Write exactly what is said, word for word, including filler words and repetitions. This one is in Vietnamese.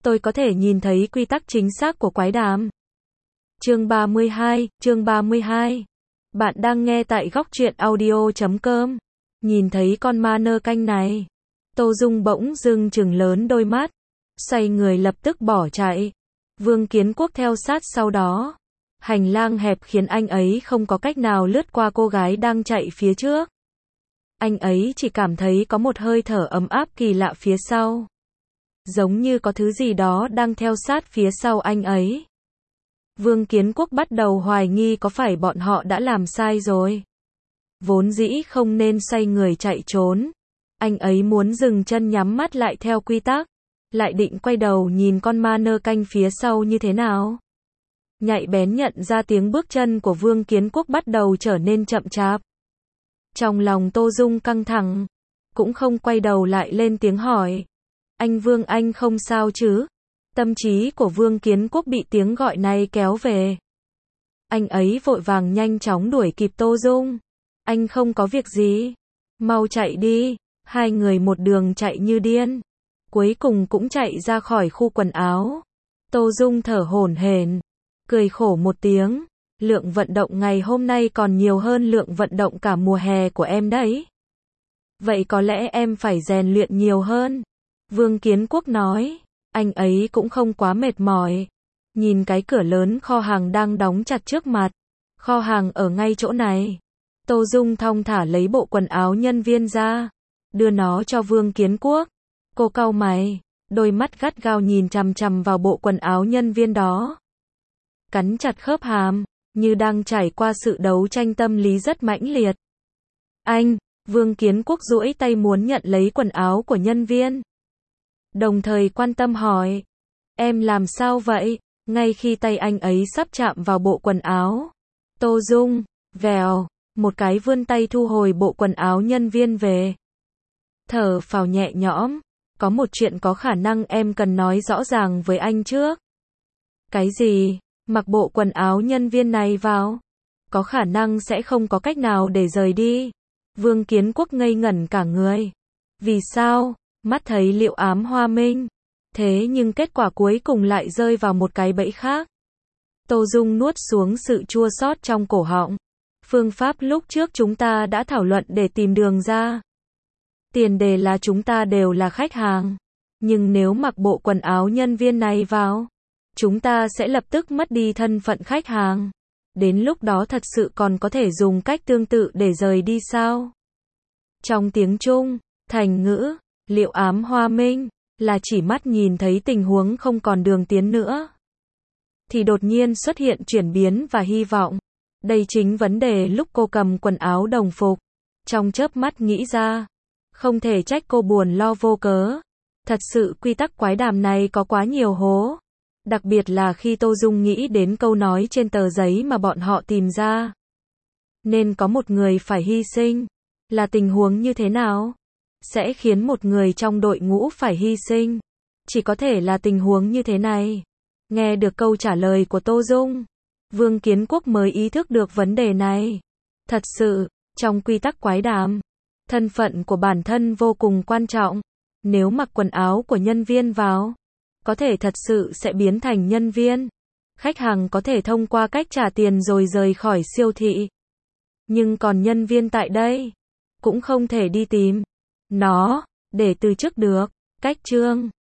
tôi có thể nhìn thấy quy tắc chính xác của quái đàm. Chương ba mươi hai, chương ba mươi hai. Bạn đang nghe tại góc truyện audio chấm com. Nhìn thấy con ma nơ canh này, Tô Dung bỗng dưng trừng lớn đôi mắt, xoay người lập tức bỏ chạy. Vương Kiến Quốc theo sát sau đó. Hành lang hẹp khiến anh ấy không có cách nào lướt qua cô gái đang chạy phía trước. Anh ấy chỉ cảm thấy có một hơi thở ấm áp kỳ lạ phía sau. Giống như có thứ gì đó đang theo sát phía sau anh ấy. Vương Kiến Quốc bắt đầu hoài nghi có phải bọn họ đã làm sai rồi. Vốn dĩ không nên xoay người chạy trốn. Anh ấy muốn dừng chân nhắm mắt lại theo quy tắc. Lại định quay đầu nhìn con ma nơ canh phía sau như thế nào. Nhạy bén nhận ra tiếng bước chân của Vương Kiến Quốc bắt đầu trở nên chậm chạp. Trong lòng Tô Dung căng thẳng, cũng không quay đầu lại lên tiếng hỏi. Anh Vương, anh không sao chứ? Tâm trí của Vương Kiến Quốc bị tiếng gọi này kéo về. Anh ấy vội vàng nhanh chóng đuổi kịp Tô Dung. Anh không có việc gì. Mau chạy đi. Hai người một đường chạy như điên. Cuối cùng cũng chạy ra khỏi khu quần áo. Tô Dung thở hổn hển, cười khổ một tiếng. Lượng vận động ngày hôm nay còn nhiều hơn lượng vận động cả mùa hè của em đấy. Vậy có lẽ em phải rèn luyện nhiều hơn. Vương Kiến Quốc nói. Anh ấy cũng không quá mệt mỏi. Nhìn cái cửa lớn kho hàng đang đóng chặt trước mặt. Kho hàng ở ngay chỗ này. Tô Dung thong thả lấy bộ quần áo nhân viên ra, đưa nó cho Vương Kiến Quốc. Cô cau mày, đôi mắt gắt gao nhìn chằm chằm vào bộ quần áo nhân viên đó. Cắn chặt khớp hàm, như đang trải qua sự đấu tranh tâm lý rất mãnh liệt. Anh, Vương Kiến Quốc duỗi tay muốn nhận lấy quần áo của nhân viên. Đồng thời quan tâm hỏi, em làm sao vậy? Ngay khi tay anh ấy sắp chạm vào bộ quần áo, Tô Dung, vèo, một cái vươn tay thu hồi bộ quần áo nhân viên về. Thở phào nhẹ nhõm, có một chuyện có khả năng em cần nói rõ ràng với anh trước. Cái gì? Mặc bộ quần áo nhân viên này vào, có khả năng sẽ không có cách nào để rời đi. Vương Kiến Quốc ngây ngẩn cả người. Vì sao? Mắt thấy Liệu Ám Hoa Minh. Thế nhưng kết quả cuối cùng lại rơi vào một cái bẫy khác. Tô Dung nuốt xuống sự chua xót trong cổ họng. Phương pháp lúc trước chúng ta đã thảo luận để tìm đường ra. Tiền đề là chúng ta đều là khách hàng. Nhưng nếu mặc bộ quần áo nhân viên này vào, chúng ta sẽ lập tức mất đi thân phận khách hàng. Đến lúc đó thật sự còn có thể dùng cách tương tự để rời đi sao? Trong tiếng Trung, thành ngữ, Liệu Ám Hoa Minh, là chỉ mắt nhìn thấy tình huống không còn đường tiến nữa. Thì đột nhiên xuất hiện chuyển biến và hy vọng. Đây chính vấn đề lúc cô cầm quần áo đồng phục. Trong chớp mắt nghĩ ra. Không thể trách cô buồn lo vô cớ. Thật sự quy tắc quái đàm này có quá nhiều hố. Đặc biệt là khi Tô Dung nghĩ đến câu nói trên tờ giấy mà bọn họ tìm ra. Nên có một người phải hy sinh. Là tình huống như thế nào? Sẽ khiến một người trong đội ngũ phải hy sinh. Chỉ có thể là tình huống như thế này. Nghe được câu trả lời của Tô Dung, Vương Kiến Quốc mới ý thức được vấn đề này. Thật sự, trong quy tắc quái đàm, thân phận của bản thân vô cùng quan trọng. Nếu mặc quần áo của nhân viên vào, có thể thật sự sẽ biến thành nhân viên. Khách hàng có thể thông qua cách trả tiền rồi rời khỏi siêu thị. Nhưng còn nhân viên tại đây, cũng không thể đi tìm nó, để từ chức được. Cách chương